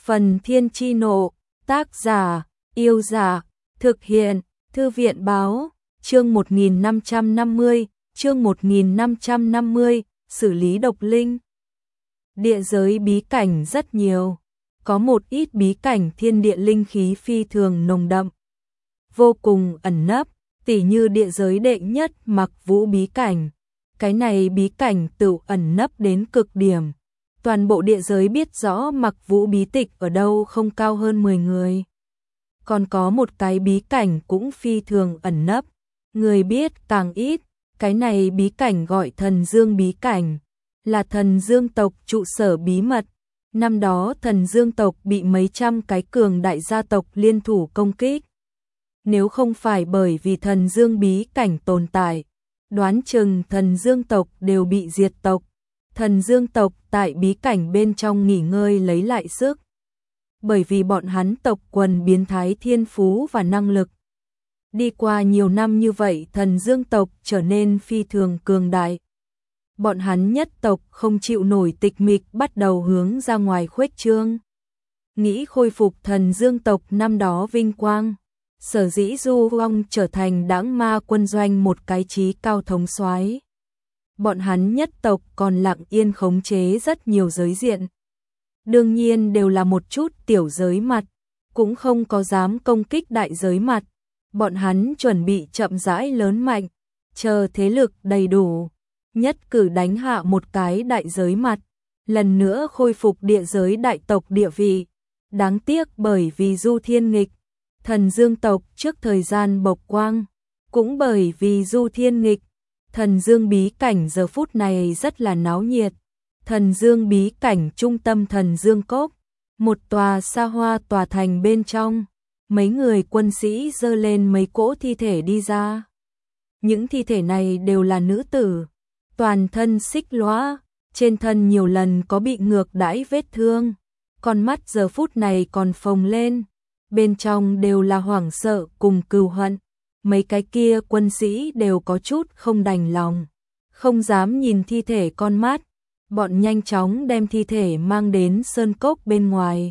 Phần Thiên Chi Nộ, tác giả, Yêu Giả, thực hiện, Thư viện báo, chương 1550, xử lý độc linh. Địa giới bí cảnh rất nhiều, có một ít bí cảnh thiên địa linh khí phi thường nồng đậm, vô cùng ẩn nấp, tỉ như địa giới đệ nhất Mặc Vũ bí cảnh. Cái này bí cảnh tự ẩn nấp đến cực điểm. Toàn bộ địa giới biết rõ Mặc Vũ bí tịch ở đâu không cao hơn 10 người. Còn có một cái bí cảnh cũng phi thường ẩn nấp, người biết càng ít. Cái này bí cảnh gọi Thần Dương bí cảnh, là Thần Dương tộc trụ sở bí mật. Năm đó Thần Dương tộc bị mấy trăm cái cường đại gia tộc liên thủ công kích. Nếu không phải bởi vì Thần Dương bí cảnh tồn tại, đoán chừng Thần Dương tộc đều bị diệt tộc. Thần Dương tộc tại bí cảnh bên trong nghỉ ngơi lấy lại sức. Bởi vì bọn hắn tộc quần biến thái thiên phú và năng lực. Đi qua nhiều năm như vậy, Thần Dương tộc trở nên phi thường cường đại. Bọn hắn nhất tộc không chịu nổi tịch mịch, bắt đầu hướng ra ngoài khuếch trương. Nghĩ khôi phục Thần Dương tộc năm đó vinh quang. Sở dĩ Du Long trở thành Đãng Ma quân doanh một cái chí cao thống soái. Bọn hắn nhất tộc còn lặng yên khống chế rất nhiều giới diện. Đương nhiên đều là một chút tiểu giới mặt, cũng không có dám công kích đại giới mặt. Bọn hắn chuẩn bị chậm rãi lớn mạnh, chờ thế lực đầy đủ, nhất cử đánh hạ một cái đại giới mặt, lần nữa khôi phục địa giới đại tộc địa vị. Đáng tiếc bởi vì Du Thiên Nghịch, Thần Dương tộc trước thời gian bộc quang, cũng bởi vì Du Thiên Nghịch, Thần Dương bí cảnh giờ phút này rất là náo nhiệt. Thần Dương bí cảnh trung tâm Thần Dương Cốc, một tòa xa hoa tòa thành bên trong, mấy người quân sĩ giơ lên mấy cỗ thi thể đi ra. Những thi thể này đều là nữ tử, toàn thân xích lóa, trên thân nhiều lần có bị ngược đãi vết thương, con mắt giờ phút này còn phồng lên, bên trong đều là hoảng sợ cùng cừu hận. Mấy cái kia quân sĩ đều có chút không đành lòng, không dám nhìn thi thể con mắt. Bọn nhanh chóng đem thi thể mang đến sơn cốc bên ngoài,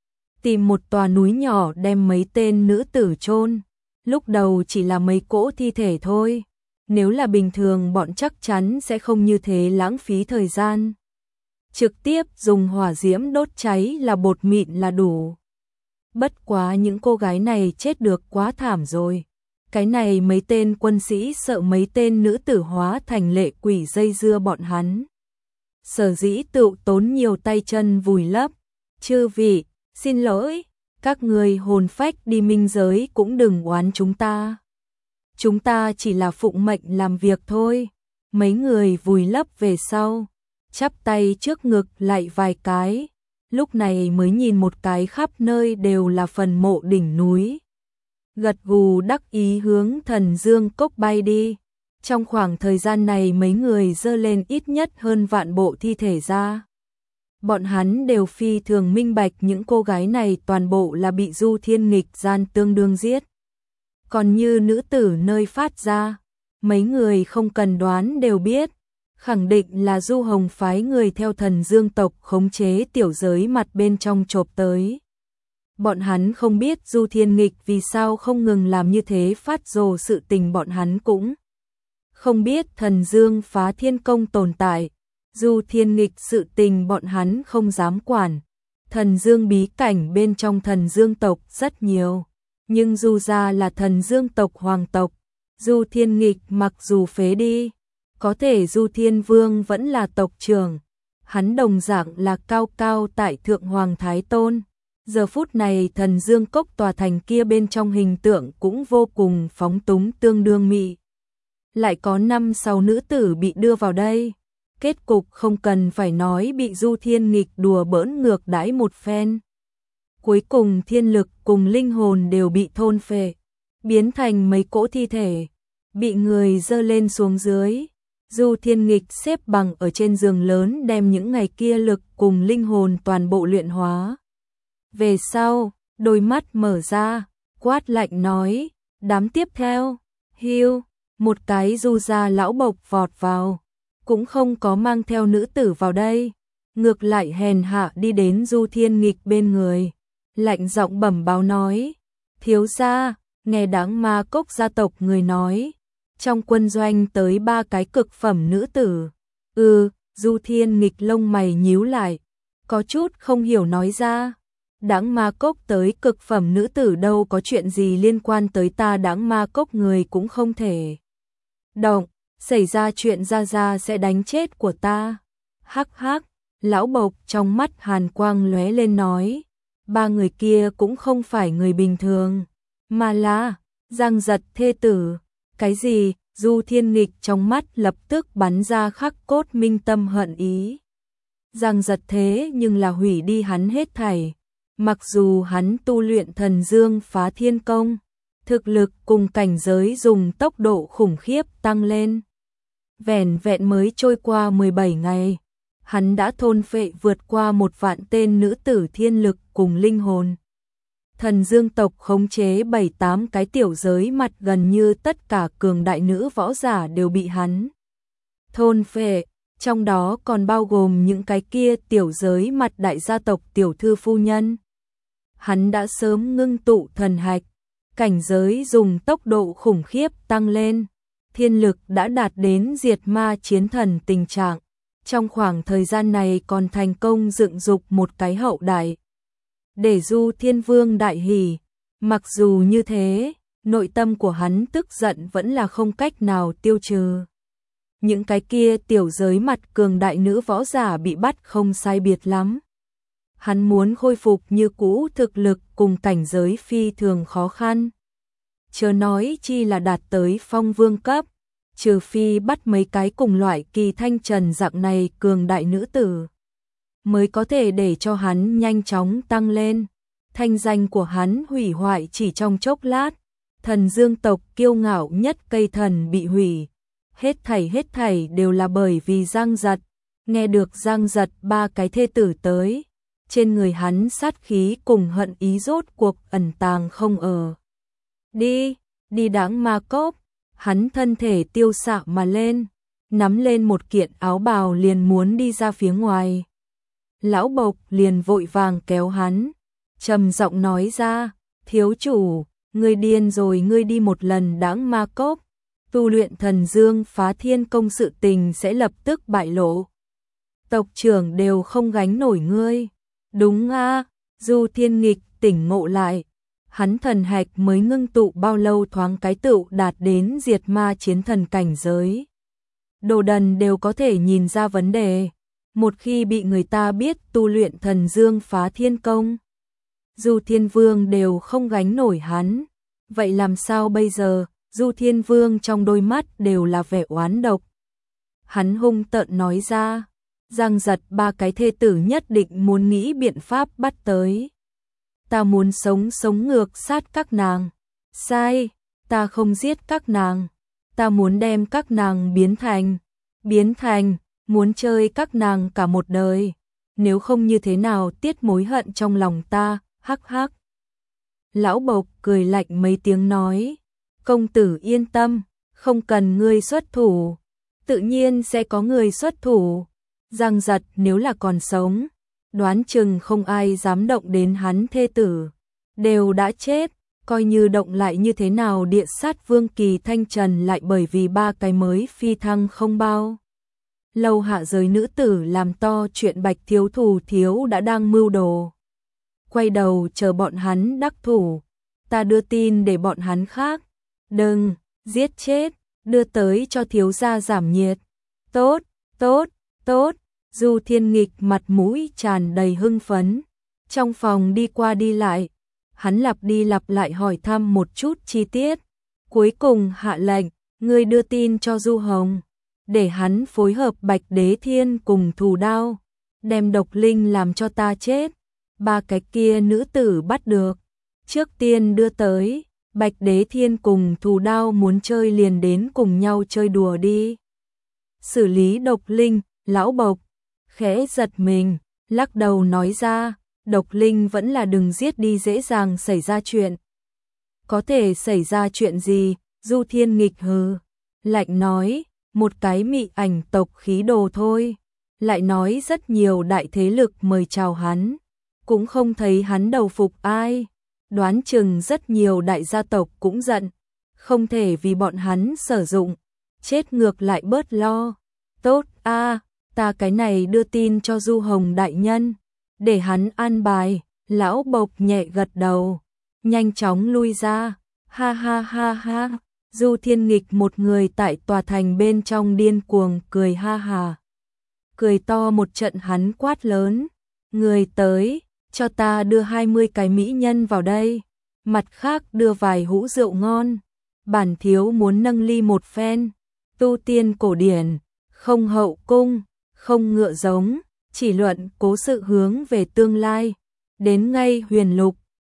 tìm một tòa núi nhỏ đem mấy tên nữ tử chôn. Lúc đầu chỉ là mấy cỗ thi thể thôi, nếu là bình thường bọn chắc chắn sẽ không như thế lãng phí thời gian. Trực tiếp dùng hỏa diễm đốt cháy là bột mịn là đủ. Bất quá những cô gái này chết được quá thảm rồi. Cái này mấy tên quân sĩ sợ mấy tên nữ tử hóa thành lệ quỷ dây dưa bọn hắn. Sở dĩ tự tốn nhiều tay chân vùi lấp. Chư vị, xin lỗi, các người hồn phách đi minh giới cũng đừng oán chúng ta. Chúng ta chỉ là phụng mệnh làm việc thôi. Mấy người vùi lấp về sau, chắp tay trước ngực lại vài cái, lúc này mới nhìn một cái khắp nơi đều là phần mộ đỉnh núi. Gật gù đắc ý hướng Thần Dương Cốc bay đi. Trong khoảng thời gian này mấy người dơ lên ít nhất hơn vạn bộ thi thể ra. Bọn hắn đều phi thường minh bạch những cô gái này toàn bộ là bị Du Thiên Nghịch gian tương đương giết. Còn như nữ tử nơi phát ra, mấy người không cần đoán đều biết, khẳng định là Du Hồng phái người theo Thần Dương tộc khống chế tiểu giới mặt bên trong chộp tới. Bọn hắn không biết Du Thiên Nghịch vì sao không ngừng làm như thế, phát rồ sự tình bọn hắn cũng không biết. Thần Dương phá thiên công tồn tại, Du Thiên Nghịch sự tình bọn hắn không dám quản. Thần Dương bí cảnh bên trong Thần Dương tộc rất nhiều, nhưng Du gia là Thần Dương tộc hoàng tộc. Du Thiên Nghịch mặc dù phế đi, có thể Du Thiên Vương vẫn là tộc trưởng, hắn đồng dạng là cao cao tại thượng hoàng thái tôn. Giờ phút này Thần Dương Cốc tòa thành kia bên trong hình tượng cũng vô cùng phóng túng tương đương mị. Lại có 5-6 nữ tử bị đưa vào đây. Kết cục không cần phải nói, bị Du Thiên Nghịch đùa bỡn ngược đãi một phen. Cuối cùng thiên lực cùng linh hồn đều bị thôn phệ, biến thành mấy cỗ thi thể, bị người dơ lên xuống dưới. Du Thiên Nghịch xếp bằng ở trên giường lớn đem những ngày kia lực cùng linh hồn toàn bộ luyện hóa. Về sau, đôi mắt mở ra, quát lạnh nói, đám tiếp theo, hiu, một cái Du gia lão bộc vọt vào, cũng không có mang theo nữ tử vào đây. ngược lại hèn hạ đi đến Du Thiên Nghịch bên người, lạnh giọng bẩm báo nói, thiếu gia, nghe Đãng Ma Cốc gia tộc người nói, trong quân doanh tới 3 cái cực phẩm nữ tử. Du Thiên Nghịch lông mày nhíu lại, có chút không hiểu nói ra, Đãng Ma Cốc tới cực phẩm nữ tử đâu có chuyện gì liên quan tới ta, Đãng Ma Cốc người cũng không thể động, xảy ra chuyện ra sẽ đánh chết của ta. Hắc hắc, lão Bộc trong mắt hàn quang lóe lên nói, 3 người kia cũng không phải người bình thường, mà là Giang Giật thê tử. Cái gì? Du Thiên Nghịch trong mắt lập tức bắn ra khắc cốt minh tâm hận ý. Giang Giật thế nhưng là hủy đi hắn hết thảy. Mặc dù hắn tu luyện Thần Dương Phá Thiên Công, thực lực cùng cảnh giới dùng tốc độ khủng khiếp tăng lên. Vẻn vẹn mới trôi qua 17 ngày, hắn đã thôn phệ vượt qua 1 vạn tên nữ tử thiên lực cùng linh hồn. Thần Dương tộc khống chế 7-8 cái tiểu giới mặt, gần như tất cả cường đại nữ võ giả đều bị hắn thôn phệ, trong đó còn bao gồm những cái kia tiểu giới mặt đại gia tộc tiểu thư phu nhân. Hắn đã sớm ngưng tụ thần hạch, cảnh giới dùng tốc độ khủng khiếp tăng lên, thiên lực đã đạt đến diệt ma chiến thần tình trạng. Trong khoảng thời gian này còn thành công dựng dục một cái hậu đại, để Du Thiên Vương đại hỉ. Mặc dù như thế, nội tâm của hắn tức giận vẫn là không cách nào tiêu trừ. Những cái kia tiểu giới mặt cường đại nữ võ giả bị bắt không sai biệt lắm. Hắn muốn khôi phục như cũ thực lực cùng cảnh giới phi thường khó khăn. Chớ nói chi là đạt tới phong vương cấp, trừ phi bắt mấy cái cùng loại Kỳ Thanh Trần dạng này cường đại nữ tử, mới có thể để cho hắn nhanh chóng tăng lên. Thanh danh của hắn hủy hoại chỉ trong chốc lát, Thần Dương tộc kiêu ngạo nhất cây thần bị hủy. Hết thảy đều là bởi vì Giang Giật. Nghe được Giang Giật 3 cái thê tử tới, trên người hắn sát khí cùng hận ý rốt cuộc ẩn tàng không ở. Đi Đãng Ma Cốc, hắn thân thể tiêu xạ mà lên, nắm lên một kiện áo bào liền muốn đi ra phía ngoài. Lão Bộc liền vội vàng kéo hắn, trầm giọng nói ra, thiếu chủ, ngươi điên rồi, ngươi đi một lần Đãng Ma Cốc, tu luyện Thần Dương Phá Thiên Công sự tình sẽ lập tức bại lộ. Tộc trưởng đều không gánh nổi ngươi. Đúng a, Du Thiên Nghịch tỉnh ngộ lại, hắn thần hạch mới ngưng tụ bao lâu thoáng cái tựu đạt đến diệt ma chiến thần cảnh giới. Đồ đần đều có thể nhìn ra vấn đề, một khi bị người ta biết tu luyện Thần Dương Phá Thiên Công, Du Thiên Vương đều không gánh nổi hắn. Vậy làm sao bây giờ? Du Thiên Vương trong đôi mắt đều là vẻ oán độc. Hắn hung tợn nói ra, Giang Giật 3 cái thê tử nhất định muốn nghĩ biện pháp bắt tới. Ta muốn sống ngược sát các nàng. Sai, ta không giết các nàng. Ta muốn đem các nàng biến thành, muốn chơi các nàng cả một đời. Nếu không như thế nào tiết mối hận trong lòng ta, hắc hắc. Lão Bộc cười lạnh mấy tiếng nói, công tử yên tâm, không cần ngươi xuất thủ, tự nhiên sẽ có người xuất thủ. Giang Giật nếu là còn sống, đoán chừng không ai dám động đến hắn thê tử, đều đã chết, coi như động lại như thế nào Địa Sát Vương Kỳ Thanh Trần lại bởi vì 3 cái mới phi thăng không bao lâu hạ giới nữ tử làm to chuyện Bạch thiếu thủ thiếu đã đang mưu đồ. Quay đầu chờ bọn hắn đắc thủ, ta đưa tin để bọn hắn khác, đừng, giết chết, đưa tới cho thiếu gia giảm nhiệt. Tốt. Du Thiên Nghịch mặt mũi tràn đầy hưng phấn, trong phòng đi qua đi lại, hắn lặp đi lặp lại hỏi thăm một chút chi tiết, cuối cùng hạ lệnh, ngươi đưa tin cho Du Hồng, để hắn phối hợp Bạch Đế Thiên cùng Thù Đao, đem Độc Linh làm cho ta chết. 3 cái kia nữ tử bắt được, trước tiên đưa tới, Bạch Đế Thiên cùng Thù Đao muốn chơi liền đến cùng nhau chơi đùa đi. Xử lý Độc Linh, lão Bộc khẽ giật mình, lắc đầu nói ra, Độc Linh vẫn là đừng giết đi, dễ dàng xảy ra chuyện. Có thể xảy ra chuyện gì? Du Thiên Nghịch hừ lạnh nói, một cái mị ảnh tộc khí đồ thôi, lại nói rất nhiều đại thế lực mời chào hắn, cũng không thấy hắn đầu phục ai, đoán chừng rất nhiều đại gia tộc cũng giận, không thể vì bọn hắn sử dụng, chết ngược lại bớt lo. Tốt a, ta cái này đưa tin cho Du Hồng đại nhân, để hắn an bài. Lão Bộc nhẹ gật đầu, nhanh chóng lui ra. Ha ha ha ha. Du Thiên Nghịch một người tại tòa thành bên trong điên cuồng cười ha ha. Cười to một trận, hắn quát lớn, người tới, cho ta đưa 20 cái mỹ nhân vào đây, mặt khác đưa vài hũ rượu ngon, bản thiếu muốn nâng ly một phen. Tu tiên cổ điển, không hậu cung, không ngựa giống, chỉ luận cố sự hướng về tương lai, đến ngay huyền lục,